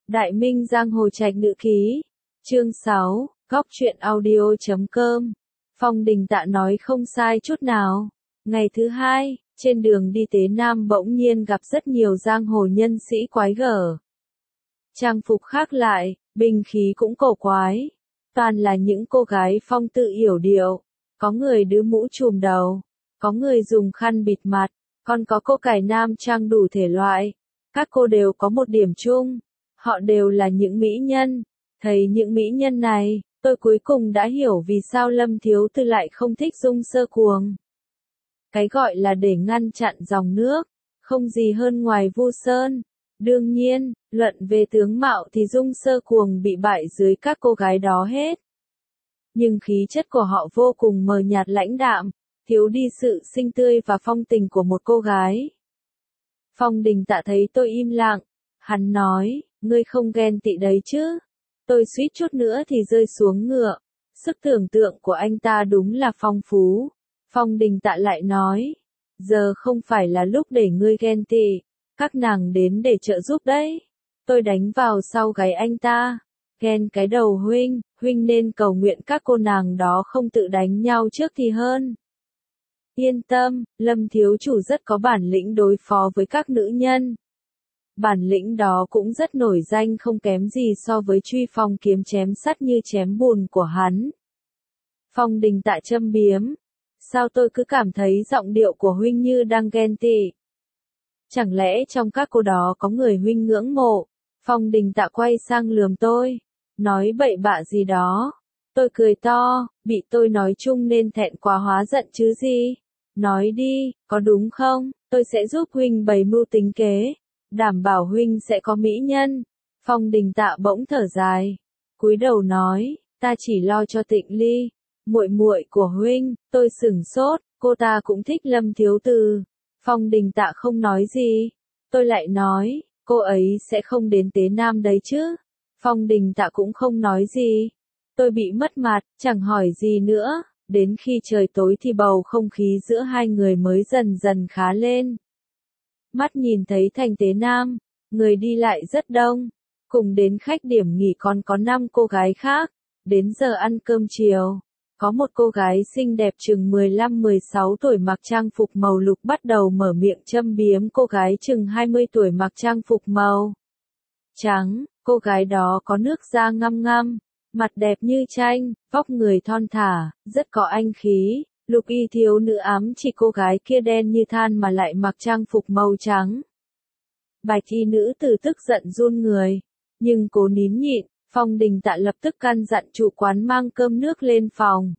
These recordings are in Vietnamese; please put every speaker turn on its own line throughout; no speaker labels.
Đại Minh Giang Hồ Trạch Nữ Ký. Chương 6, Góc truyện audio.com. Phong Đình Tạ nói không sai chút nào. Ngày thứ hai, trên đường đi Tế Nam bỗng nhiên gặp rất nhiều giang hồ nhân sĩ quái gở. Trang phục khác lại, binh khí cũng cổ quái. Toàn là những cô gái phong tự yểu điệu. Có người đứa mũ trùm đầu. Có người dùng khăn bịt mặt. Còn có cô cải nam trang đủ thể loại. Các cô đều có một điểm chung. Họ đều là những mỹ nhân. Thấy những mỹ nhân này, tôi cuối cùng đã hiểu vì sao Lâm Thiếu Tư lại không thích Dung Sơ Cuồng. Cái gọi là để ngăn chặn dòng nước, không gì hơn ngoài Vu Sơn. Đương nhiên, luận về tướng mạo thì Dung Sơ Cuồng bị bại dưới các cô gái đó hết. Nhưng khí chất của họ vô cùng mờ nhạt lãnh đạm, thiếu đi sự xinh tươi và phong tình của một cô gái. Phong Đình Tạ thấy tôi im lặng, hắn nói, ngươi không ghen tị đấy chứ? Tôi suýt chút nữa thì rơi xuống ngựa. Sức tưởng tượng của anh ta đúng là phong phú. Phong Đình Tạ lại nói, giờ không phải là lúc để ngươi ghen tị, các nàng đến để trợ giúp đấy. Tôi đánh vào sau gáy anh ta, ghen cái đầu huynh, huynh nên cầu nguyện các cô nàng đó không tự đánh nhau trước thì hơn. Yên tâm, Lâm thiếu chủ rất có bản lĩnh đối phó với các nữ nhân. Bản lĩnh đó cũng rất nổi danh không kém gì so với Truy Phong kiếm chém sắt như chém bùn của hắn. Phong Đình Tạ châm biếm. Sao tôi cứ cảm thấy giọng điệu của huynh như đang ghen tị? Chẳng lẽ trong các cô đó có người huynh ngưỡng mộ? Phong Đình Tạ quay sang lườm tôi. Nói bậy bạ gì đó. Tôi cười to, bị tôi nói chung nên thẹn quá hóa giận chứ gì. Nói đi, có đúng không? Tôi sẽ giúp huynh bày mưu tính kế. Đảm bảo huynh sẽ có mỹ nhân. Phong Đình Tạ bỗng thở dài, cúi đầu nói, ta chỉ lo cho Tịnh Ly, muội muội của huynh. Tôi sửng sốt, cô ta cũng thích Lâm thiếu tư. Phong Đình Tạ không nói gì. Tôi lại nói, cô ấy sẽ không đến Tế Nam đấy chứ? Phong Đình Tạ cũng không nói gì. Tôi bị mất mặt, chẳng hỏi gì nữa. Đến khi trời tối thì bầu không khí giữa hai người mới dần dần khá lên. Mắt nhìn thấy thành Tế Nam, người đi lại rất đông. Cùng đến khách điểm nghỉ còn có 5 cô gái khác. Đến giờ ăn cơm chiều, có một cô gái xinh đẹp chừng 15-16 tuổi mặc trang phục màu lục bắt đầu mở miệng châm biếm cô gái chừng 20 tuổi mặc trang phục màu trắng. Cô gái đó có nước da ngăm ngăm, mặt đẹp như tranh, vóc người thon thả, rất có anh khí. Lục y thiếu nữ ám chỉ cô gái kia đen như than mà lại mặc trang phục màu trắng. Bạch y nữ tử tức giận run người, nhưng cố nín nhịn. Phong Đình Tạ lập tức căn dặn chủ quán mang cơm nước lên phòng.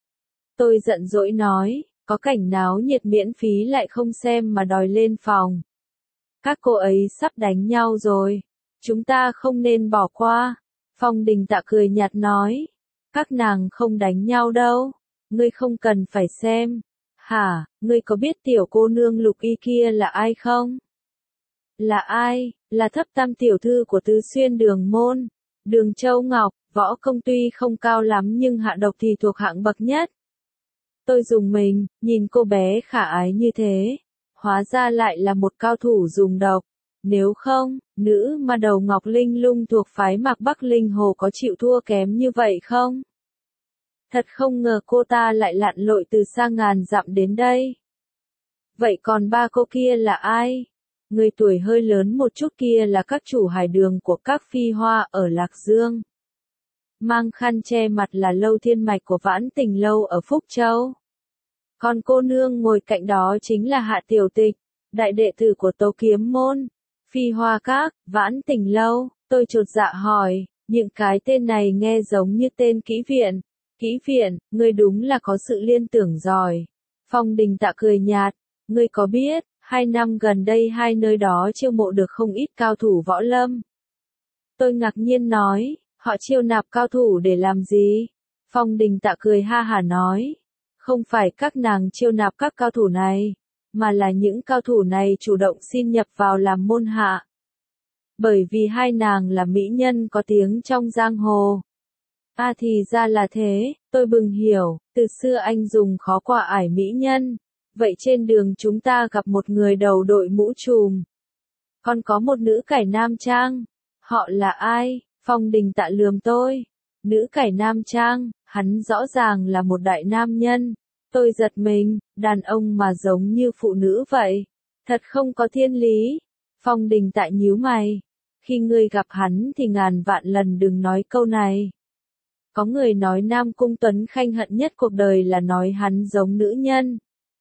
Tôi giận dỗi nói, có cảnh náo nhiệt miễn phí lại không xem mà đòi lên phòng. Các cô ấy sắp đánh nhau rồi, chúng ta không nên bỏ qua. Phong Đình Tạ cười nhạt nói, các nàng không đánh nhau đâu. Ngươi không cần phải xem. Hả, ngươi có biết tiểu cô nương Lục y kia là ai không? Là ai? Là thấp tam tiểu thư của Tứ Xuyên Đường Môn. Đường Châu Ngọc, võ công tuy không cao lắm nhưng hạ độc thì thuộc hạng bậc nhất. Tôi dùng mình, nhìn cô bé khả ái như thế. Hóa ra lại là một cao thủ dùng độc. Nếu không, nữ mà đầu Ngọc Linh Lung thuộc phái Mạc Bắc Linh Hồ có chịu thua kém như vậy không? Thật không ngờ cô ta lại lặn lội từ xa ngàn dặm đến đây. Vậy còn 3 cô kia là ai? Người tuổi hơi lớn một chút kia là các chủ hải đường của các phi hoa ở Lạc Dương. Mang khăn che mặt là Lâu Thiên Mạch của Vãn Tình Lâu ở Phúc Châu. Còn cô nương ngồi cạnh đó chính là Hạ Tiểu Tịch, đại đệ tử của Tố Kiếm Môn. Phi Hoa Các, Vãn Tình Lâu. Tôi chột dạ hỏi, những cái tên này nghe giống như tên kỹ viện. Kỹ viện, ngươi đúng là có sự liên tưởng giỏi. Phong Đình Tạ cười nhạt, ngươi có biết, 2 năm gần đây hai nơi đó chiêu mộ được không ít cao thủ võ lâm. Tôi ngạc nhiên nói, họ chiêu nạp cao thủ để làm gì? Phong Đình Tạ cười ha hả nói, không phải các nàng chiêu nạp các cao thủ này, mà là những cao thủ này chủ động xin nhập vào làm môn hạ. Bởi vì hai nàng là mỹ nhân có tiếng trong giang hồ. À thì ra là thế, tôi bừng hiểu, từ xưa anh dùng khó qua ải mỹ nhân. Vậy trên đường chúng ta gặp một người đầu đội mũ trùm. Còn có một nữ cải nam trang. Họ là ai? Phong Đình Tạ lườm tôi. Nữ cải nam trang, hắn rõ ràng là một đại nam nhân. Tôi giật mình, đàn ông mà giống như phụ nữ vậy. Thật không có thiên lý. Phong Đình Tạ nhíu mày. Khi ngươi gặp hắn thì ngàn vạn lần đừng nói câu này. Có người nói Nam Cung Tuấn Khanh hận nhất cuộc đời là nói hắn giống nữ nhân.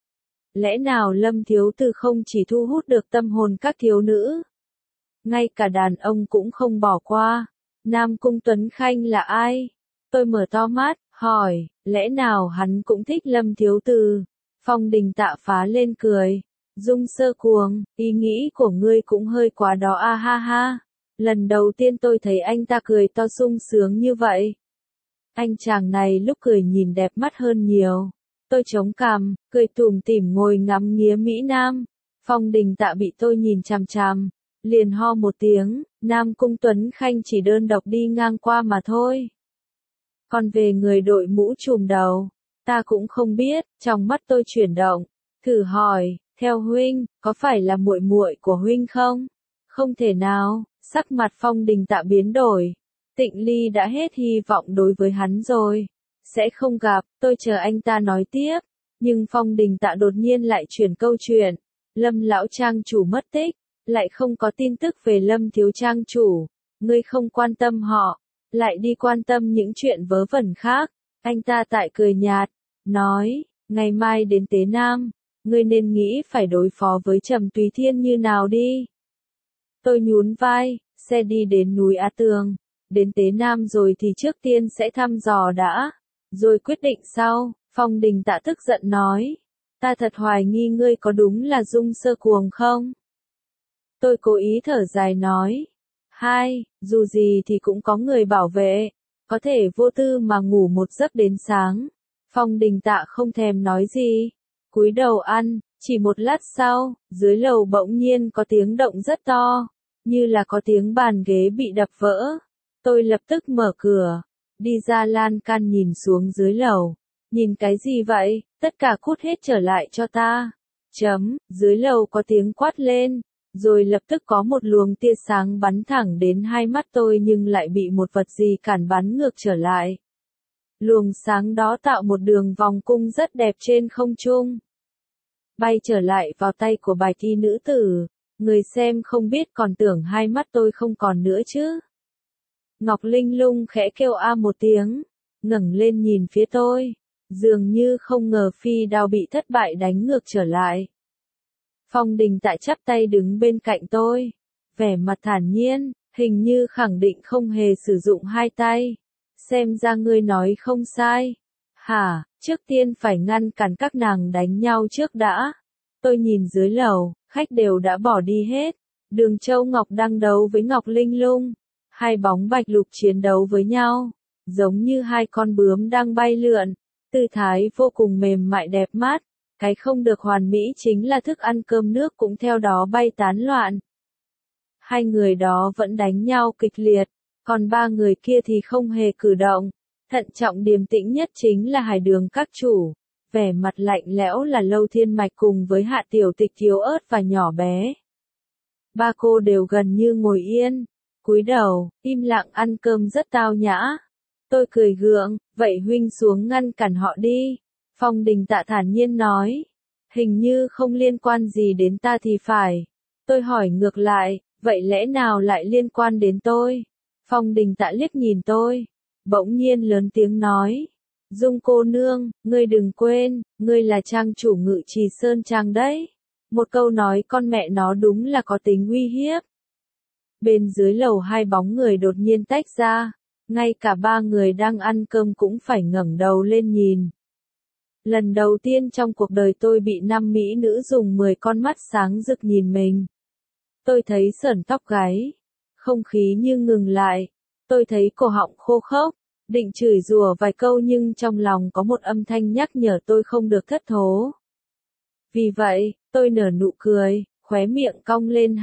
Lẽ nào Lâm thiếu tử không chỉ thu hút được tâm hồn các thiếu nữ, ngay cả đàn ông cũng không bỏ qua. Nam Cung Tuấn Khanh là ai? Tôi mở to mắt, hỏi, lẽ nào hắn cũng thích Lâm thiếu tử? Phong Đình Tạ phá lên cười. Dung Sơ Cuồng, ý nghĩ của ngươi cũng hơi quá đó a ha ha. Lần đầu tiên tôi thấy anh ta cười to sung sướng như vậy. Anh chàng này lúc cười nhìn đẹp mắt hơn nhiều. Tôi chống cằm, cười tủm tỉm ngồi ngắm nghía Mỹ Nam. Phong Đình Tạ bị tôi nhìn chằm chằm, liền ho một tiếng, Nam Cung Tuấn Khanh chỉ đơn độc đi ngang qua mà thôi. Còn về người đội mũ trùm đầu, ta cũng không biết, trong mắt tôi chuyển động, thử hỏi, theo huynh, có phải là muội muội của huynh không? Không thể nào, sắc mặt Phong Đình Tạ biến đổi. Tịnh Ly đã hết hy vọng đối với hắn rồi. Sẽ không gặp, tôi chờ anh ta nói tiếp. Nhưng Phong Đình Tạ đột nhiên lại chuyển câu chuyện. Lâm lão trang chủ mất tích, lại không có tin tức về Lâm thiếu trang chủ. Ngươi không quan tâm họ, lại đi quan tâm những chuyện vớ vẩn khác. Anh ta tại cười nhạt, nói, ngày mai đến Tế Nam, ngươi nên nghĩ phải đối phó với Trầm Tùy Thiên như nào đi. Tôi nhún vai, xe đi đến núi Á Tường. Đến Tế Nam rồi thì trước tiên sẽ thăm dò đã, rồi quyết định sau. Phong Đình Tạ tức giận nói, ta thật hoài nghi ngươi có đúng là Dung Sơ Cuồng không? Tôi cố ý thở dài nói, dù gì thì cũng có người bảo vệ, có thể vô tư mà ngủ một giấc đến sáng. Phong Đình Tạ không thèm nói gì, cúi đầu ăn. Chỉ một lát sau, dưới lầu bỗng nhiên có tiếng động rất to, như là có tiếng bàn ghế bị đập vỡ. Tôi lập tức mở cửa, đi ra lan can nhìn xuống dưới lầu. Nhìn cái gì vậy? Tất cả cút hết trở lại cho ta. Dưới lầu có tiếng quát lên, rồi lập tức có một luồng tia sáng bắn thẳng đến hai mắt tôi nhưng lại bị một vật gì cản bắn ngược trở lại. Luồng sáng đó tạo một đường vòng cung rất đẹp trên không trung, bay trở lại vào tay của bạch y nữ tử. Người xem không biết còn tưởng hai mắt tôi không còn nữa chứ. Ngọc Linh Lung khẽ kêu a một tiếng, ngẩng lên nhìn phía tôi, dường như không ngờ phi đao bị thất bại đánh ngược trở lại. Phong Đình Tạ chắp tay đứng bên cạnh tôi, vẻ mặt thản nhiên, hình như khẳng định không hề sử dụng hai tay. Xem ra ngươi nói không sai. Hả, trước tiên phải ngăn cản các nàng đánh nhau trước đã. Tôi nhìn dưới lầu, khách đều đã bỏ đi hết. Đường Châu Ngọc đang đấu với Ngọc Linh Lung. Hai bóng bạch lục chiến đấu với nhau, giống như hai con bướm đang bay lượn, tư thái vô cùng mềm mại đẹp mắt. Cái không được hoàn mỹ chính là thức ăn cơm nước cũng theo đó bay tán loạn. Hai người đó vẫn đánh nhau kịch liệt, còn ba người kia thì không hề cử động. Thận trọng điềm tĩnh nhất chính là Hải Đường các chủ, vẻ mặt lạnh lẽo là Lâu Thiên Mạch cùng với Hạ Tiểu Tịch thiếu ớt và nhỏ bé. Ba cô đều gần như ngồi yên, cúi đầu, im lặng ăn cơm rất tao nhã. Tôi cười gượng, vậy huynh xuống ngăn cản họ đi. Phong Đình Tạ thản nhiên nói, hình như không liên quan gì đến ta thì phải. Tôi hỏi ngược lại, vậy lẽ nào lại liên quan đến tôi? Phong Đình Tạ liếc nhìn tôi, bỗng nhiên lớn tiếng nói, Dung cô nương, ngươi đừng quên, ngươi là trang chủ Ngự Trì Sơn Trang đấy. Một câu nói con mẹ nó đúng là có tính uy hiếp. Bên dưới lầu hai bóng người đột nhiên tách ra, ngay cả ba người đang ăn cơm cũng phải ngẩng đầu lên nhìn. Lần đầu tiên trong cuộc đời tôi bị 5 mỹ nữ dùng 10 con mắt sáng rực nhìn mình. Tôi thấy sởn tóc gáy, không khí như ngừng lại, tôi thấy cổ họng khô khốc, định chửi rủa vài câu nhưng trong lòng có một âm thanh nhắc nhở tôi không được thất thố. Vì vậy, tôi nở nụ cười, khóe miệng cong lên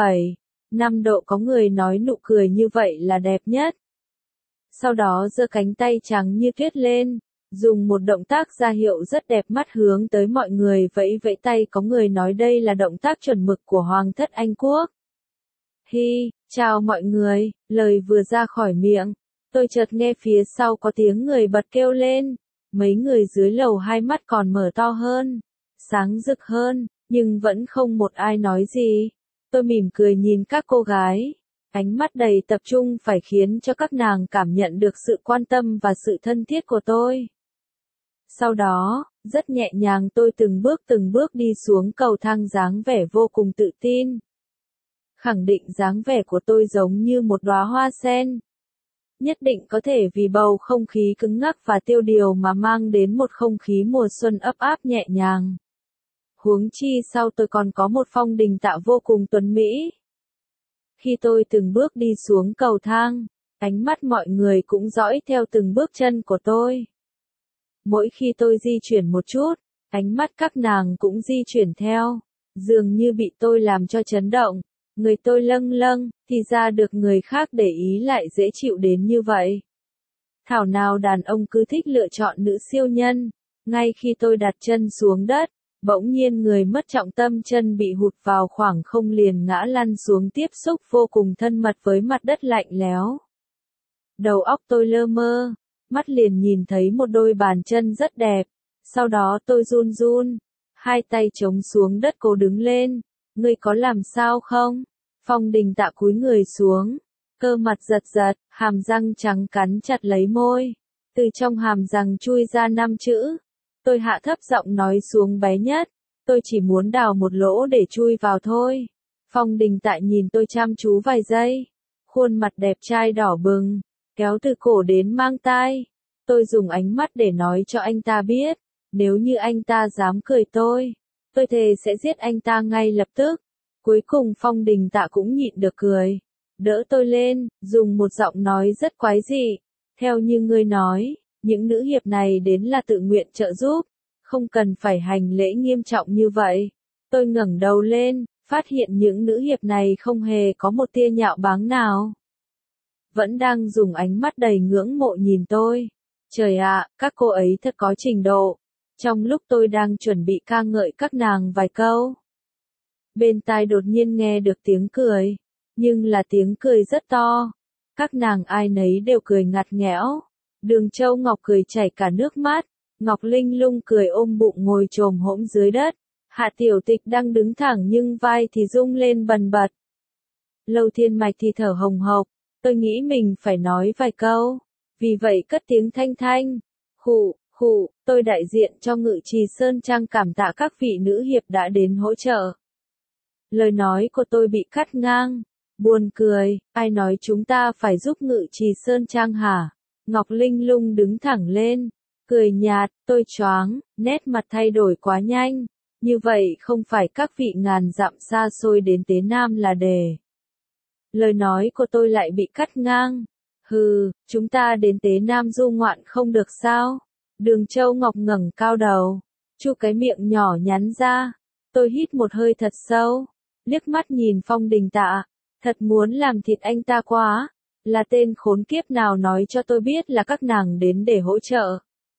27,5 độ, có người nói nụ cười như vậy là đẹp nhất. Sau đó giơ cánh tay trắng như tuyết lên, dùng một động tác ra hiệu rất đẹp mắt hướng tới mọi người vẫy vẫy tay, có người nói đây là động tác chuẩn mực của Hoàng thất Anh Quốc. Chào mọi người, lời vừa ra khỏi miệng, tôi chợt nghe phía sau có tiếng người bật kêu lên. Mấy người dưới lầu hai mắt còn mở to hơn, sáng rực hơn, nhưng vẫn không một ai nói gì. Tôi mỉm cười nhìn các cô gái, ánh mắt đầy tập trung phải khiến cho các nàng cảm nhận được sự quan tâm và sự thân thiết của tôi. Sau đó, rất nhẹ nhàng tôi từng bước đi xuống cầu thang dáng vẻ vô cùng tự tin. Khẳng định dáng vẻ của tôi giống như một đóa hoa sen. Nhất định có thể vì bầu không khí cứng ngắc và tiêu điều mà mang đến một không khí mùa xuân ấp áp nhẹ nhàng. Huống chi sau tôi còn có một phong đình tạ vô cùng tuấn mỹ. Khi tôi từng bước đi xuống cầu thang, ánh mắt mọi người cũng dõi theo từng bước chân của tôi. Mỗi khi tôi di chuyển một chút, ánh mắt các nàng cũng di chuyển theo, dường như bị tôi làm cho chấn động. Người tôi lâng lâng, thì ra được người khác để ý lại dễ chịu đến như vậy. Thảo nào đàn ông cứ thích lựa chọn nữ siêu nhân. Ngay khi tôi đặt chân xuống đất, bỗng nhiên người mất trọng tâm chân bị hụt vào khoảng không liền ngã lăn xuống tiếp xúc vô cùng thân mật với mặt đất lạnh lẽo. Đầu óc tôi lơ mơ, mắt liền nhìn thấy một đôi bàn chân rất đẹp. Sau đó tôi run run, hai tay chống xuống đất cố đứng lên. Ngươi có làm sao không? Phong Đình Tạ cúi người xuống, cơ mặt giật giật, hàm răng trắng cắn chặt lấy môi. Từ trong hàm răng chui ra 5 chữ. Tôi hạ thấp giọng nói xuống bé nhất. Tôi chỉ muốn đào một lỗ để chui vào thôi. Phong Đình Tạ nhìn tôi chăm chú vài giây. Khuôn mặt đẹp trai đỏ bừng, kéo từ cổ đến mang tai. Tôi dùng ánh mắt để nói cho anh ta biết, nếu như anh ta dám cười tôi thề sẽ giết anh ta ngay lập tức. Cuối cùng Phong Đình Tạ cũng nhịn được cười, đỡ tôi lên, dùng một giọng nói rất quái dị. Theo như ngươi nói, những nữ hiệp này đến là tự nguyện trợ giúp, không cần phải hành lễ nghiêm trọng như vậy. Tôi ngẩng đầu lên, phát hiện những nữ hiệp này không hề có một tia nhạo báng nào. Vẫn đang dùng ánh mắt đầy ngưỡng mộ nhìn tôi. Trời ạ, các cô ấy thật có trình độ. Trong lúc tôi đang chuẩn bị ca ngợi các nàng vài câu, bên tai đột nhiên nghe được tiếng cười, nhưng là tiếng cười rất to. Các nàng ai nấy đều cười ngặt nghẽo. Đường Châu Ngọc cười chảy cả nước mắt, Ngọc Linh Lung cười ôm bụng ngồi chồm hổm dưới đất. Hạ Tiểu Tịch đang đứng thẳng nhưng vai thì rung lên bần bật. Lâu Thiên Mạch thì thở hồng hộc, tôi nghĩ mình phải nói vài câu, vì vậy cất tiếng thanh thanh. Khụ, tôi đại diện cho Ngự Trì Sơn Trang cảm tạ các vị nữ hiệp đã đến hỗ trợ. Lời nói của tôi bị cắt ngang. Buồn cười, ai nói chúng ta phải giúp Ngự Trì Sơn Trang hả? Ngọc Linh Lung đứng thẳng lên, cười nhạt, tôi choáng, nét mặt thay đổi quá nhanh. Như vậy không phải các vị ngàn dặm xa xôi đến Tế Nam là để. Lời nói của tôi lại bị cắt ngang. Hừ, chúng ta đến Tế Nam du ngoạn không được sao? Đường Châu Ngọc ngẩng cao đầu, chu cái miệng nhỏ nhắn ra. Tôi hít một hơi thật sâu, liếc mắt nhìn Phong Đình Tạ, thật muốn làm thịt anh ta quá. Là tên khốn kiếp nào nói cho tôi biết là các nàng đến để hỗ trợ?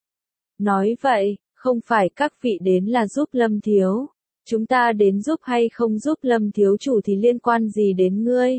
Nói vậy, không phải các vị đến là giúp Lâm thiếu. Chúng ta đến giúp hay không giúp Lâm thiếu chủ thì liên quan gì đến ngươi?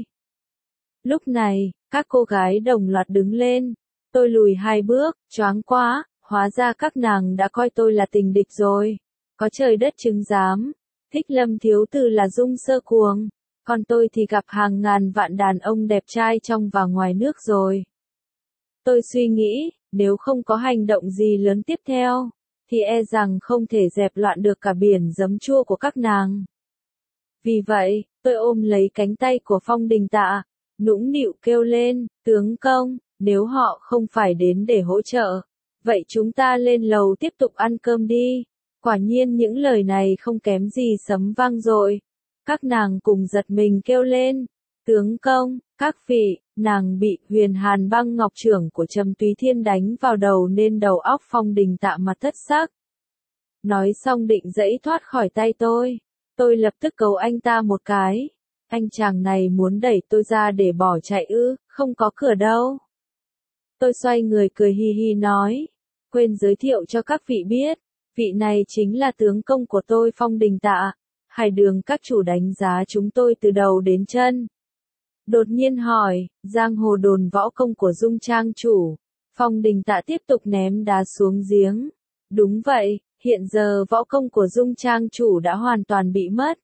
Lúc này, các cô gái đồng loạt đứng lên. Tôi lùi 2 bước, choáng quá, hóa ra các nàng đã coi tôi là tình địch rồi. Có trời đất chứng giám, thích Lâm thiếu tử là Dung Sơ Cuồng, còn tôi thì gặp hàng ngàn vạn đàn ông đẹp trai trong và ngoài nước rồi. Tôi suy nghĩ, nếu không có hành động gì lớn tiếp theo, thì e rằng không thể dẹp loạn được cả biển giấm chua của các nàng. Vì vậy, tôi ôm lấy cánh tay của Phong Đình Tạ, nũng nịu kêu lên, tướng công, nếu họ không phải đến để hỗ trợ, vậy chúng ta lên lầu tiếp tục ăn cơm đi. Quả nhiên những lời này không kém gì sấm vang dội. Các nàng cùng giật mình kêu lên, tướng công, các vị, nàng bị Huyền Hàn Băng Ngọc trưởng của Trầm Túy Thiên đánh vào đầu nên đầu óc Phong Đình Tạ mặt thất sắc. Nói xong định giãy thoát khỏi tay tôi lập tức cầu anh ta một cái. Anh chàng này muốn đẩy tôi ra để bỏ chạy ư? Không có cửa đâu. Tôi xoay người cười hi hi nói, quên giới thiệu cho các vị biết, vị này chính là tướng công của tôi Phong Đình Tạ. Hải Đường các chủ đánh giá chúng tôi từ đầu đến chân. Đột nhiên hỏi, giang hồ đồn võ công của Dung trang chủ. Phong Đình Tạ tiếp tục ném đá xuống giếng. Đúng vậy, hiện giờ võ công của Dung trang chủ đã hoàn toàn bị mất.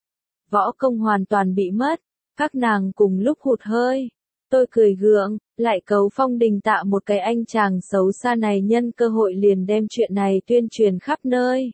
Võ công hoàn toàn bị mất, các nàng cùng lúc hụt hơi. Tôi cười gượng, lại cấu Phong Đình Tạ một cái anh chàng xấu xa này nhân cơ hội liền đem chuyện này tuyên truyền khắp nơi.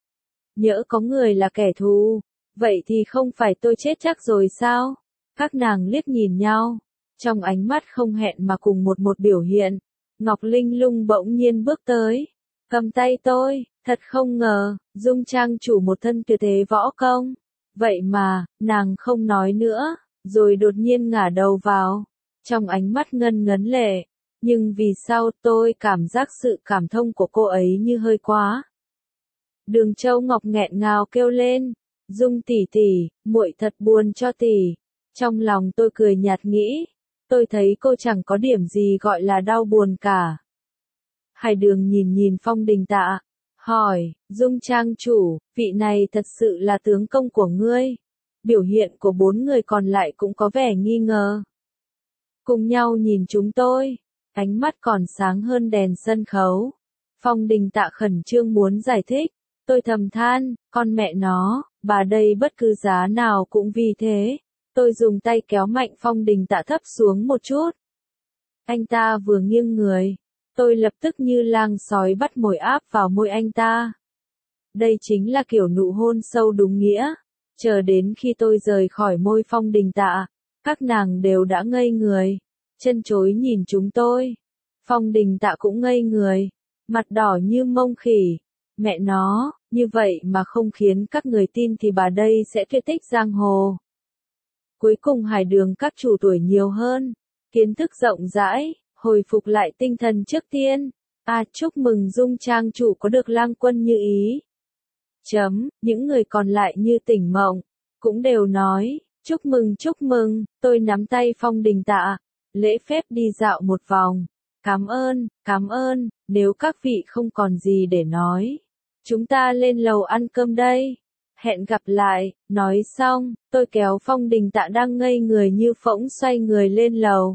Nhỡ có người là kẻ thù, vậy thì không phải tôi chết chắc rồi sao? Các nàng liếc nhìn nhau, trong ánh mắt không hẹn mà cùng một biểu hiện. Ngọc Linh Lung bỗng nhiên bước tới, cầm tay tôi, thật không ngờ, Dung trang chủ một thân tuyệt thế võ công. Vậy mà, nàng không nói nữa, rồi đột nhiên ngả đầu vào, trong ánh mắt ngân ngấn lệ. Nhưng vì sao tôi cảm giác sự cảm thông của cô ấy như hơi quá. Đường Châu Ngọc nghẹn ngào kêu lên, Dung tỷ tỷ, muội thật buồn cho tỷ. Trong lòng tôi cười nhạt nghĩ, tôi thấy cô chẳng có điểm gì gọi là đau buồn cả. Hải Đường nhìn nhìn Phong Đình Tạ, hỏi, Dung trang chủ, vị này thật sự là tướng công của ngươi? Biểu hiện của 4 người còn lại cũng có vẻ nghi ngờ. Cùng nhau nhìn chúng tôi, ánh mắt còn sáng hơn đèn sân khấu. Phong Đình Tạ khẩn trương muốn giải thích, tôi thầm than, con mẹ nó, bà đây bất cứ giá nào cũng vì thế. Tôi dùng tay kéo mạnh Phong Đình Tạ thấp xuống một chút. Anh ta vừa nghiêng người, tôi lập tức như lang sói bắt mồi áp vào môi anh ta. Đây chính là kiểu nụ hôn sâu đúng nghĩa. Chờ đến khi tôi rời khỏi môi Phong Đình Tạ, các nàng đều đã ngây người, chân chối nhìn chúng tôi. Phong Đình Tạ cũng ngây người, mặt đỏ như mông khỉ. Mẹ nó, như vậy mà không khiến các người tin thì bà đây sẽ tuyệt tích giang hồ. Cuối cùng Hải Đường các chủ tuổi nhiều hơn, kiến thức rộng rãi, hồi phục lại tinh thần trước tiên. Chúc mừng Dung trang chủ có được lang quân như ý. Những người còn lại như tỉnh mộng, cũng đều nói, chúc mừng, tôi nắm tay Phong Đình Tạ, lễ phép đi dạo một vòng. Cảm ơn, nếu các vị không còn gì để nói, chúng ta lên lầu ăn cơm đây. Hẹn gặp lại, nói xong, tôi kéo Phong Đình Tạ đang ngây người như phỗng xoay người lên lầu.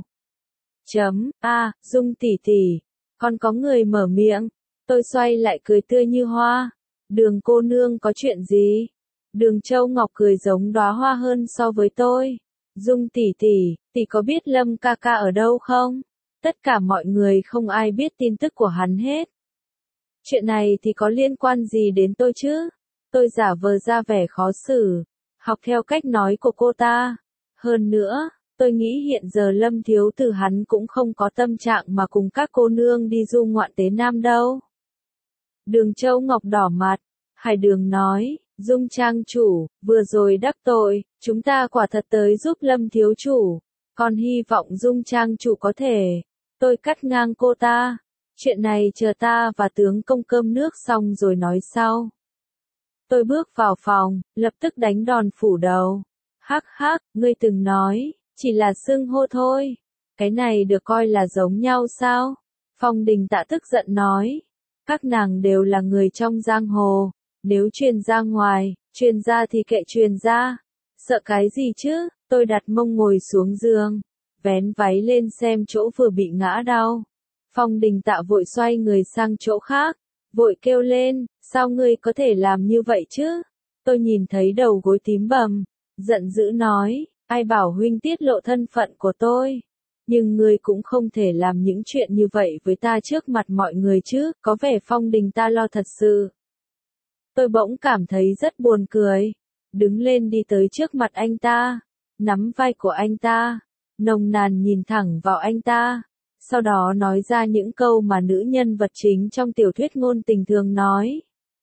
Dung tỷ tỷ, còn có người mở miệng, tôi xoay lại cười tươi như hoa. Đường cô nương có chuyện gì? Đường Châu Ngọc cười giống đóa hoa hơn so với tôi. Dung tỷ tỷ có biết Lâm ca ca ở đâu không? Tất cả mọi người không ai biết tin tức của hắn hết. Chuyện này thì có liên quan gì đến tôi chứ? Tôi giả vờ ra vẻ khó xử, học theo cách nói của cô ta. Hơn nữa, tôi nghĩ hiện giờ Lâm thiếu tử hắn cũng không có tâm trạng mà cùng các cô nương đi du ngoạn Tế Nam đâu. Đường Châu Ngọc đỏ mặt, Hải Đường nói, Dung trang chủ, vừa rồi đắc tội, chúng ta quả thật tới giúp Lâm thiếu chủ, còn hy vọng Dung trang chủ có thể. Tôi cắt ngang cô ta, chuyện này chờ ta và tướng công cơm nước xong rồi nói sau. Tôi bước vào phòng, lập tức đánh đòn phủ đầu. Hắc, ngươi từng nói, chỉ là xưng hô thôi. Cái này được coi là giống nhau sao? Phong Đình Tạ tức giận nói. Các nàng đều là người trong giang hồ. Nếu truyền ra ngoài, truyền ra thì kệ truyền ra. Sợ cái gì chứ? Tôi đặt mông ngồi xuống giường, vén váy lên xem chỗ vừa bị ngã đau. Phong Đình Tạ vội xoay người sang chỗ khác, vội kêu lên, sao ngươi có thể làm như vậy chứ? Tôi nhìn thấy đầu gối tím bầm, giận dữ nói, ai bảo huynh tiết lộ thân phận của tôi? Nhưng ngươi cũng không thể làm những chuyện như vậy với ta trước mặt mọi người chứ, có vẻ Phong Đình ta lo thật sự. Tôi bỗng cảm thấy rất buồn cười, đứng lên đi tới trước mặt anh ta, nắm vai của anh ta, nồng nàn nhìn thẳng vào anh ta, sau đó nói ra những câu mà nữ nhân vật chính trong tiểu thuyết ngôn tình thường nói.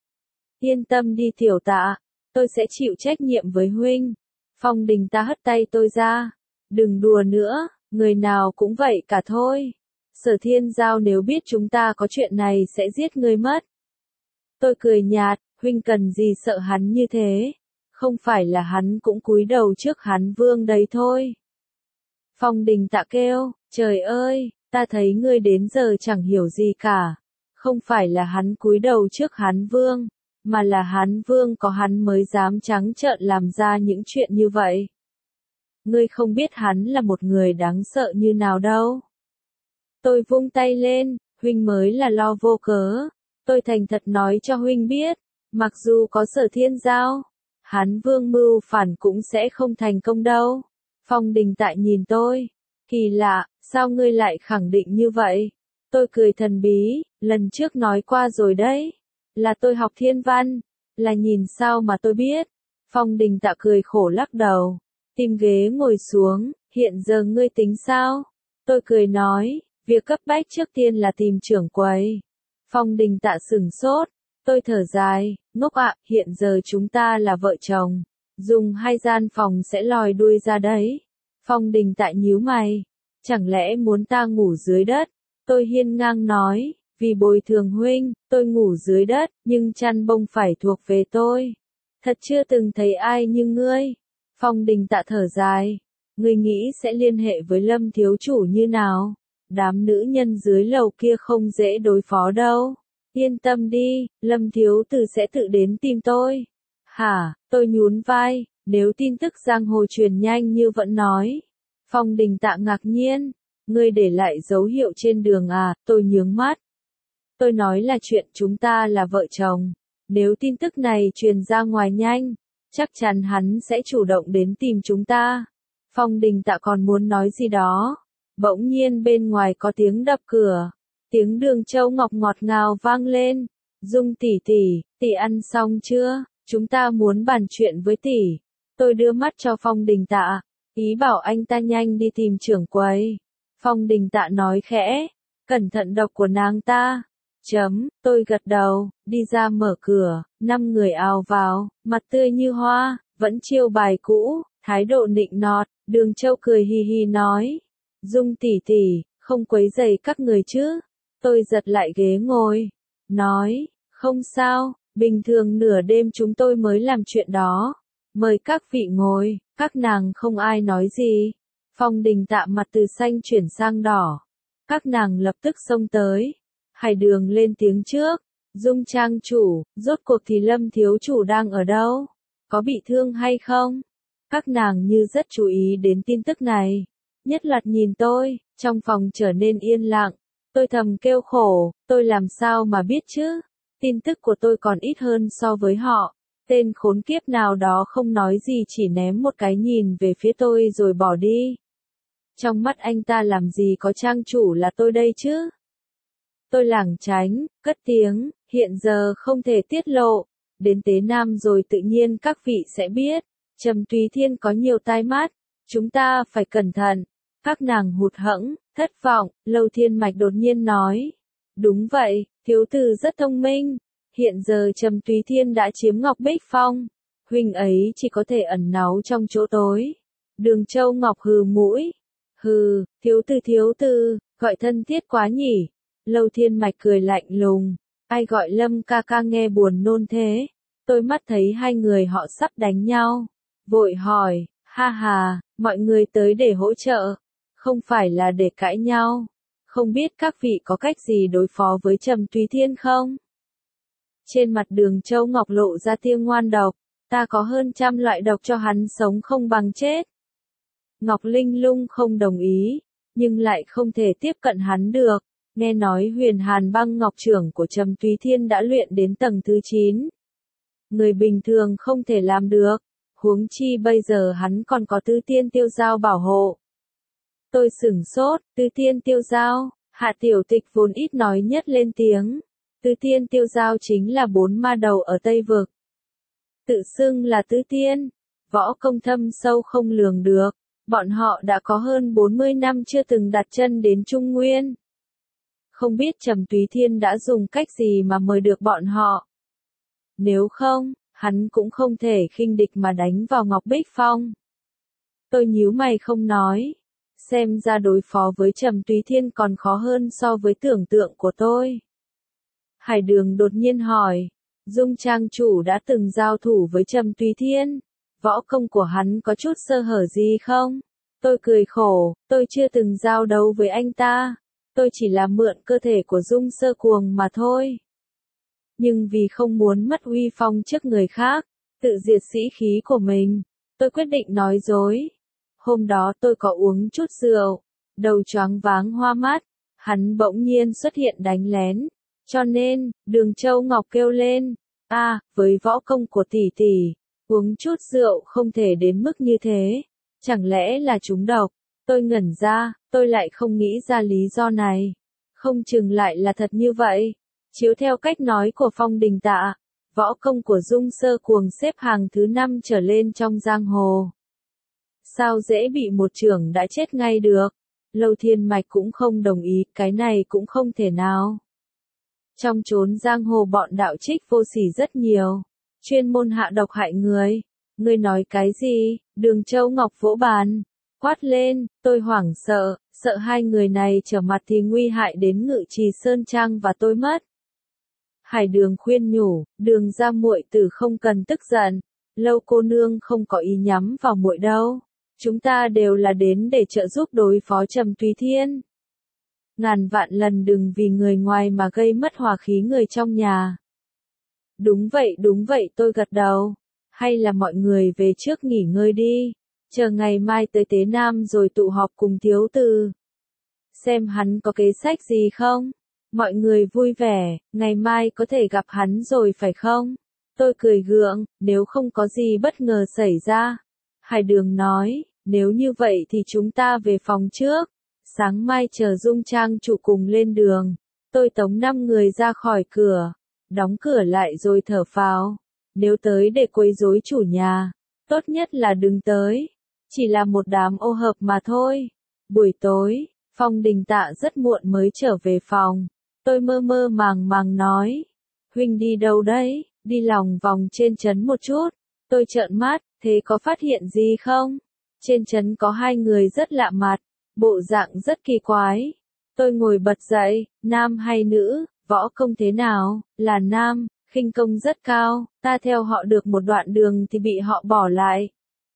Yên tâm đi tiểu Tạ, tôi sẽ chịu trách nhiệm với huynh. Phong Đình ta hất tay tôi ra, đừng đùa nữa, người nào cũng vậy cả thôi. Sở Thiên Giao nếu biết chúng ta có chuyện này sẽ giết ngươi mất. Tôi cười nhạt, huynh cần gì sợ hắn như thế, không phải là hắn cũng cúi đầu trước Hán Vương đấy thôi. Phong Đình Tạ kêu, trời ơi, ta thấy ngươi đến giờ chẳng hiểu gì cả, không phải là hắn cúi đầu trước Hán Vương, mà là Hán Vương có hắn mới dám trắng trợn làm ra những chuyện như vậy. Ngươi không biết hắn là một người đáng sợ như nào đâu. Tôi vung tay lên, huynh mới là lo vô cớ. Tôi thành thật nói cho huynh biết, mặc dù có Sở Thiên Giao, hắn vương mưu phản cũng sẽ không thành công đâu. Phong Đình Tại nhìn tôi, kỳ lạ, sao ngươi lại khẳng định như vậy? Tôi cười thần bí, lần trước nói qua rồi đấy, là tôi học thiên văn, là nhìn sao mà tôi biết. Phong Đình Tạ cười khổ lắc đầu, tìm ghế ngồi xuống, hiện giờ ngươi tính sao? Tôi cười nói, việc cấp bách trước tiên là tìm trưởng quầy. Phong Đình Tạ sửng sốt, tôi thở dài, ngốc ạ, hiện giờ chúng ta là vợ chồng, dùng 2 gian phòng sẽ lòi đuôi ra đấy. Phong Đình Tạ nhíu mày, chẳng lẽ muốn ta ngủ dưới đất? Tôi hiên ngang nói, vì bồi thường huynh, tôi ngủ dưới đất, nhưng chăn bông phải thuộc về tôi. Thật chưa từng thấy ai như ngươi. Phong Đình Tạ thở dài, ngươi nghĩ sẽ liên hệ với Lâm thiếu chủ như nào? Đám nữ nhân dưới lầu kia không dễ đối phó đâu. Yên tâm đi, Lâm thiếu tử sẽ tự đến tìm tôi. Hả, tôi nhún vai, nếu tin tức giang hồ truyền nhanh như vẫn nói. Phong Đình Tạ ngạc nhiên, ngươi để lại dấu hiệu trên đường à? Tôi nhướng mắt. Tôi nói là chuyện chúng ta là vợ chồng. Nếu tin tức này truyền ra ngoài nhanh, chắc chắn hắn sẽ chủ động đến tìm chúng ta. Phong Đình Tạ còn muốn nói gì đó. Bỗng nhiên bên ngoài có tiếng đập cửa. Tiếng Đường Châu Ngọc ngọt ngào vang lên. Dung tỷ tỷ, tỷ ăn xong chưa? Chúng ta muốn bàn chuyện với tỷ. Tôi đưa mắt cho Phong Đình Tạ, ý bảo anh ta nhanh đi tìm trưởng quầy. Phong Đình Tạ nói khẽ, cẩn thận độc của nàng ta. Tôi gật đầu, đi ra mở cửa, 5 người ào vào, mặt tươi như hoa, vẫn chiêu bài cũ, thái độ nịnh nọt. Đường Châu cười hì hì nói, Dung tỷ tỷ, không quấy rầy các người chứ? Tôi giật lại ghế ngồi, nói, không sao, bình thường nửa đêm chúng tôi mới làm chuyện đó. Mời các vị ngồi, các nàng không ai nói gì. Phong Đình Tạ mặt từ xanh chuyển sang đỏ. Các nàng lập tức xông tới. Hải Đường lên tiếng trước, Dung trang chủ, rốt cuộc thì Lâm thiếu chủ đang ở đâu? Có bị thương hay không? Các nàng như rất chú ý đến tin tức này. Nhất loạt nhìn tôi, trong phòng trở nên yên lặng. Tôi thầm kêu khổ, tôi làm sao mà biết chứ? Tin tức của tôi còn ít hơn so với họ. Tên khốn kiếp nào đó không nói gì chỉ ném một cái nhìn về phía tôi rồi bỏ đi. Trong mắt anh ta làm gì có trang chủ là tôi đây chứ? Tôi lảng tránh, cất tiếng, hiện giờ không thể tiết lộ. Đến Tế Nam rồi tự nhiên các vị sẽ biết. Trầm Túy Thiên có nhiều tai mắt, chúng ta phải cẩn thận. Các nàng hụt hẫng, thất vọng, Lâu Thiên Mạch đột nhiên nói. Đúng vậy, thiếu tử rất thông minh. Hiện giờ Trầm Túy Thiên đã chiếm Ngọc Bích Phong. Huynh ấy chỉ có thể ẩn náu trong chỗ tối. Đường Châu Ngọc hừ mũi. Hừ, thiếu tử, gọi thân thiết quá nhỉ. Lâu Thiên Mạch cười lạnh lùng. Ai gọi Lâm ca ca nghe buồn nôn thế. Tôi mắt thấy hai người họ sắp đánh nhau. Vội hỏi, ha ha, mọi người tới để hỗ trợ. Không phải là để cãi nhau. Không biết các vị có cách gì đối phó với Trầm Túy Thiên không? Trên mặt Đường Châu Ngọc lộ ra tia ngoan độc. Ta có hơn 100 loại độc cho hắn sống không bằng chết. Ngọc Linh Lung không đồng ý, nhưng lại không thể tiếp cận hắn được. Nghe nói Huyền Hàn Băng Ngọc trưởng của Trầm Túy Thiên đã luyện đến tầng thứ 9. Người bình thường không thể làm được, huống chi bây giờ hắn còn có Tứ Tiên Tiêu Giao bảo hộ. Tôi sửng sốt, Tứ Tiên Tiêu Giao, Hạ Tiểu Tịch vốn ít nói nhất lên tiếng. Tứ Tiên Tiêu Giao chính là 4 ma đầu ở Tây Vực. Tự xưng là Tứ Tiên, võ công thâm sâu không lường được, bọn họ đã có hơn 40 năm chưa từng đặt chân đến Trung Nguyên. Không biết Trầm Túy Thiên đã dùng cách gì mà mời được bọn họ. Nếu không, hắn cũng không thể khinh địch mà đánh vào Ngọc Bích Phong. Tôi nhíu mày không nói. Xem ra đối phó với Trầm Túy Thiên còn khó hơn so với tưởng tượng của tôi. Hải Đường đột nhiên hỏi, Dung trang chủ đã từng giao thủ với Trầm Túy Thiên, võ công của hắn có chút sơ hở gì không? Tôi cười khổ, tôi chưa từng giao đấu với anh ta, tôi chỉ là mượn cơ thể của Dung Sơ Cuồng mà thôi. Nhưng vì không muốn mất uy phong trước người khác, tự diệt sĩ khí của mình, tôi quyết định nói dối. Hôm đó tôi có uống chút rượu, đầu choáng váng hoa mắt, hắn bỗng nhiên xuất hiện đánh lén. Cho nên, Đường Châu Ngọc kêu lên, với võ công của tỷ tỷ, uống chút rượu không thể đến mức như thế, chẳng lẽ là trúng độc? Tôi ngẩn ra, tôi lại không nghĩ ra lý do này. Không chừng lại là thật như vậy. Chiếu theo cách nói của Phong Đình Tạ, võ công của Dung Sơ Cuồng xếp hàng thứ 5 trở lên trong giang hồ. Sao dễ bị một chưởng đã chết ngay được? Lâu Thiên Mạch cũng không đồng ý, cái này cũng không thể nào. Trong chốn giang hồ bọn đạo trích vô sỉ rất nhiều, chuyên môn hạ độc hại người. Ngươi nói cái gì? Đường Châu Ngọc vỗ bàn, quát lên, tôi hoảng sợ, sợ hai người này trở mặt thì nguy hại đến Ngự Trì Sơn Trang và tôi mất. Hải Đường khuyên nhủ, Đường gia muội tử không cần tức giận, Lâu cô nương không có ý nhắm vào muội đâu. Chúng ta đều là đến để trợ giúp đối phó Trầm Tùy Thiên. Ngàn vạn lần đừng vì người ngoài mà gây mất hòa khí người trong nhà. Đúng vậy tôi gật đầu. Hay là mọi người về trước nghỉ ngơi đi, chờ ngày mai tới Tế Nam rồi tụ họp cùng thiếu từ. Xem hắn có kế sách gì không? Mọi người vui vẻ, ngày mai có thể gặp hắn rồi phải không? Tôi cười gượng, nếu không có gì bất ngờ xảy ra. Hải Đường nói, nếu như vậy thì chúng ta về phòng trước. Sáng mai chờ Dung Trang chủ cùng lên đường. Tôi tống 5 người ra khỏi cửa, đóng cửa lại rồi thở phào. Nếu tới để quấy rối chủ nhà, tốt nhất là đừng tới. Chỉ là một đám ô hợp mà thôi. Buổi tối, Phong Đình Tạ rất muộn mới trở về phòng. Tôi mơ mơ màng nói. Huynh đi đâu đấy? Đi lòng vòng trên trấn một chút. Tôi trợn mắt, thế có phát hiện gì không? Trên trấn có 2 người rất lạ mặt, bộ dạng rất kỳ quái. Tôi ngồi bật dậy, nam hay nữ, võ công thế nào? Là nam, khinh công rất cao, ta theo họ được một đoạn đường thì bị họ bỏ lại.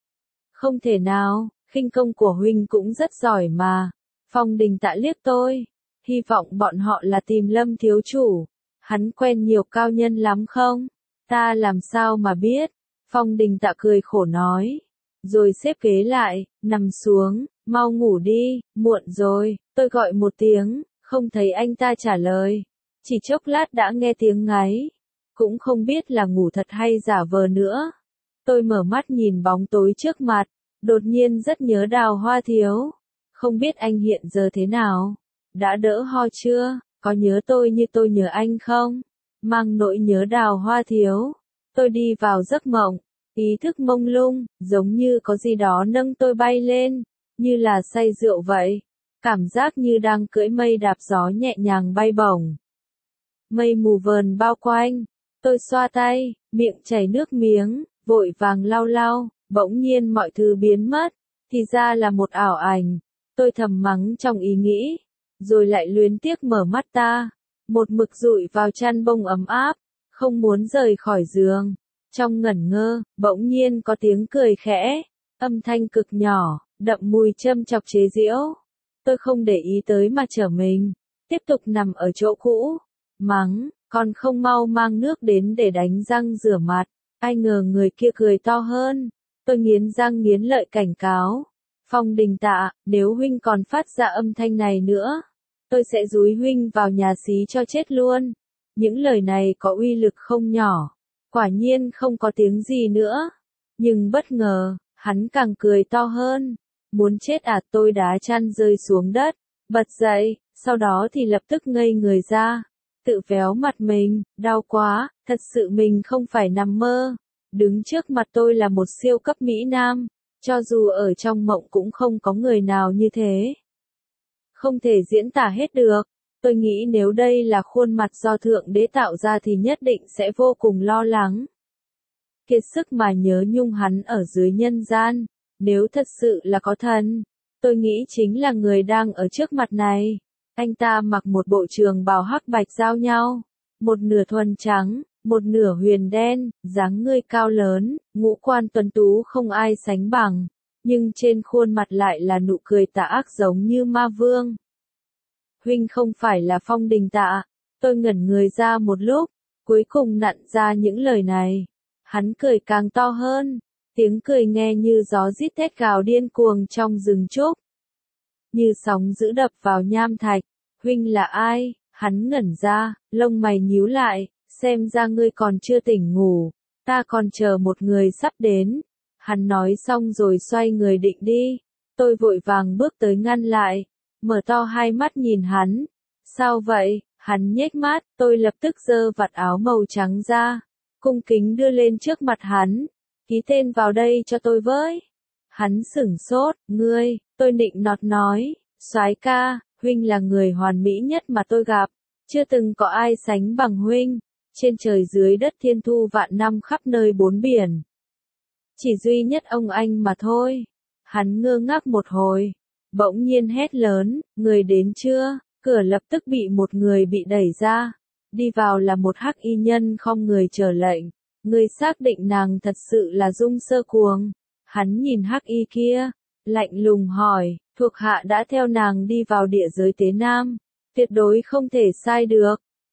Không thể nào, khinh công của huynh cũng rất giỏi mà. Phong Đình Tạ liếc tôi, hy vọng bọn họ là tìm Lâm thiếu chủ. Hắn quen nhiều cao nhân lắm không? Ta làm sao mà biết? Phong Đình Tạ cười khổ nói, rồi xếp ghế lại, nằm xuống, mau ngủ đi, muộn rồi. Tôi gọi một tiếng, không thấy anh ta trả lời. Chỉ chốc lát đã nghe tiếng ngáy, cũng không biết là ngủ thật hay giả vờ nữa. Tôi mở mắt nhìn bóng tối trước mặt, đột nhiên rất nhớ Đào Hoa thiếu. Không biết anh hiện giờ thế nào? Đã đỡ ho chưa? Có nhớ tôi như tôi nhớ anh không? Mang nỗi nhớ Đào Hoa thiếu. Tôi đi vào giấc mộng, ý thức mông lung, giống như có gì đó nâng tôi bay lên, như là say rượu vậy. Cảm giác như đang cưỡi mây đạp gió nhẹ nhàng bay bổng. Mây mù vờn bao quanh. Tôi xoa tay, miệng chảy nước miếng, vội vàng lau lau, bỗng nhiên mọi thứ biến mất, thì ra là một ảo ảnh. Tôi thầm mắng trong ý nghĩ, rồi lại luyến tiếc mở mắt ta, một mực dụi vào chăn bông ấm áp, không muốn rời khỏi giường. Trong ngẩn ngơ, bỗng nhiên có tiếng cười khẽ, âm thanh cực nhỏ, đậm mùi châm chọc chế giễu. Tôi không để ý tới mà trở mình, tiếp tục nằm ở chỗ cũ, mắng, còn không mau mang nước đến để đánh răng rửa mặt. Ai ngờ người kia cười to hơn. Tôi nghiến răng nghiến lợi cảnh cáo. Phong Đình Tạ, nếu huynh còn phát ra âm thanh này nữa, tôi sẽ dúi huynh vào nhà xí cho chết luôn. Những lời này có uy lực không nhỏ. Quả nhiên không có tiếng gì nữa. Nhưng bất ngờ, hắn càng cười to hơn. Muốn chết à? Tôi đá chăn rơi xuống đất, bật dậy, sau đó thì lập tức ngây người ra. Tự véo mặt mình, đau quá, thật sự mình không phải nằm mơ. Đứng trước mặt tôi là một siêu cấp Mỹ Nam, cho dù ở trong mộng cũng không có người nào như thế. Không thể diễn tả hết được. Tôi nghĩ nếu đây là khuôn mặt do Thượng Đế tạo ra thì nhất định sẽ vô cùng lo lắng. Kiệt sức mà nhớ nhung hắn ở dưới nhân gian. Nếu thật sự là có thần, tôi nghĩ chính là người đang ở trước mặt này. Anh ta mặc một bộ trường bào hắc bạch giao nhau, một nửa thuần trắng, một nửa huyền đen, dáng người cao lớn, ngũ quan tuấn tú không ai sánh bằng, nhưng trên khuôn mặt lại là nụ cười tà ác giống như ma vương. Huynh không phải là Phong Đình Tạ. Tôi ngẩn người ra một lúc, cuối cùng nặn ra những lời này. Hắn cười càng to hơn. Tiếng cười nghe như gió rít thét gào điên cuồng trong rừng trúc. Như sóng dữ đập vào nham thạch. Huynh là ai? Hắn ngẩn ra, lông mày nhíu lại, xem ra ngươi còn chưa tỉnh ngủ. Ta còn chờ một người sắp đến. Hắn nói xong rồi xoay người định đi. Tôi vội vàng bước tới ngăn lại, mở to hai mắt nhìn hắn. Sao vậy? Hắn nhếch mát, tôi lập tức giơ vạt áo màu trắng ra, cung kính đưa lên trước mặt hắn. Ký tên vào đây cho tôi với. Hắn sửng sốt, ngươi, tôi nịnh nọt nói, soái ca, huynh là người hoàn mỹ nhất mà tôi gặp, chưa từng có ai sánh bằng huynh, trên trời dưới đất thiên thu vạn năm khắp nơi bốn biển. Chỉ duy nhất ông anh mà thôi. Hắn ngơ ngác một hồi, bỗng nhiên hét lớn, người đến chưa? Cửa lập tức bị một người bị đẩy ra. Đi vào là một hắc y nhân khom người chờ lệnh. Người xác định nàng thật sự là Dung Sơ Cuồng. Hắn nhìn hắc y kia, lạnh lùng hỏi, thuộc hạ đã theo nàng đi vào địa giới Tế Nam. Tuyệt đối không thể sai được.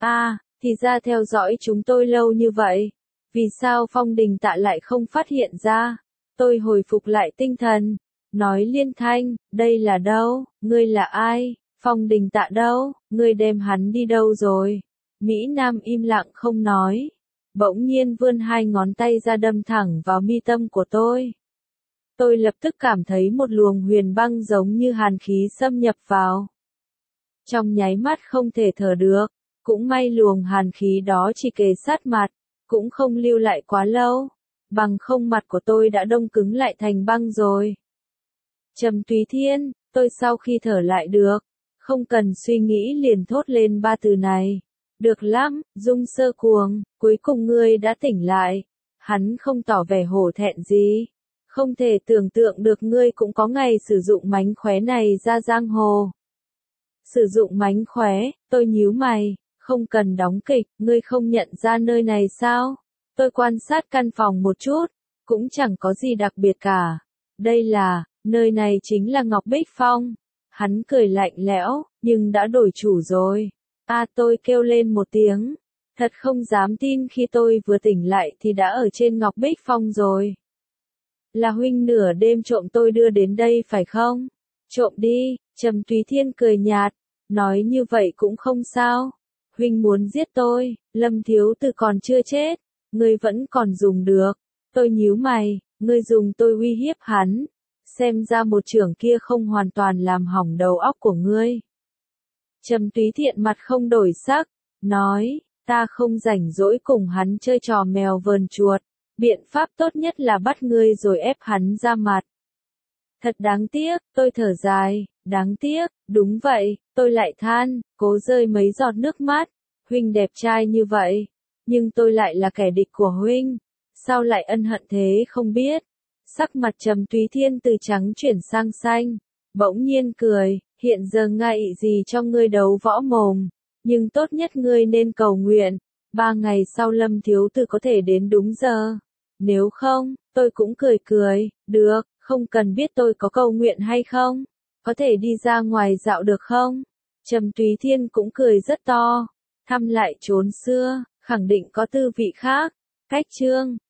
Thì ra theo dõi chúng tôi lâu như vậy. Vì sao Phong Đình Tạ lại không phát hiện ra? Tôi hồi phục lại tinh thần, nói liên thanh, đây là đâu? Ngươi là ai? Phong Đình Tạ đâu? Ngươi đem hắn đi đâu rồi? Mỹ Nam im lặng không nói. Bỗng nhiên vươn hai ngón tay ra đâm thẳng vào mi tâm của tôi. Tôi lập tức cảm thấy một luồng huyền băng giống như hàn khí xâm nhập vào. Trong nháy mắt không thể thở được, cũng may luồng hàn khí đó chỉ kề sát mặt, cũng không lưu lại quá lâu, bằng không mặt của tôi đã đông cứng lại thành băng rồi. Trầm Túy Thiên, tôi sau khi thở lại được, không cần suy nghĩ liền thốt lên ba từ này. Được lắm, Dung Sơ Cuồng, cuối cùng ngươi đã tỉnh lại. Hắn không tỏ vẻ hổ thẹn gì. Không thể tưởng tượng được ngươi cũng có ngày sử dụng mánh khóe này ra giang hồ. Sử dụng mánh khóe, tôi nhíu mày, không cần đóng kịch, ngươi không nhận ra nơi này sao? Tôi quan sát căn phòng một chút, cũng chẳng có gì đặc biệt cả. Đây là, nơi này chính là Ngọc Bích Phong. Hắn cười lạnh lẽo, nhưng đã đổi chủ rồi. Tôi kêu lên một tiếng. Thật không dám tin khi tôi vừa tỉnh lại thì đã ở trên Ngọc Bích Phong rồi. Là huynh nửa đêm trộm tôi đưa đến đây phải không? Trộm đi, Trầm Túy Thiên cười nhạt, nói như vậy cũng không sao. Huynh muốn giết tôi, Lâm thiếu tử còn chưa chết, ngươi vẫn còn dùng được. Tôi nhíu mày, ngươi dùng tôi uy hiếp hắn. Xem ra một trưởng kia không hoàn toàn làm hỏng đầu óc của ngươi. Trầm Túy Thiện mặt không đổi sắc, nói, ta không rảnh rỗi cùng hắn chơi trò mèo vờn chuột, biện pháp tốt nhất là bắt ngươi rồi ép hắn ra mặt. Thật đáng tiếc, tôi thở dài, đáng tiếc, đúng vậy, tôi lại than, cố rơi mấy giọt nước mắt, huynh đẹp trai như vậy, nhưng tôi lại là kẻ địch của huynh, sao lại ân hận thế không biết. Sắc mặt Trầm Túy Thiên từ trắng chuyển sang xanh, bỗng nhiên cười, hiện giờ ngại gì cho ngươi đấu võ mồm, nhưng tốt nhất ngươi nên cầu nguyện, 3 ngày sau Lâm thiếu tử có thể đến đúng giờ. Nếu không, tôi cũng cười, được, không cần biết tôi có cầu nguyện hay không, có thể đi ra ngoài dạo được không? Trầm Túy Thiên cũng cười rất to, thăm lại chốn xưa, khẳng định có tư vị khác. Cách chương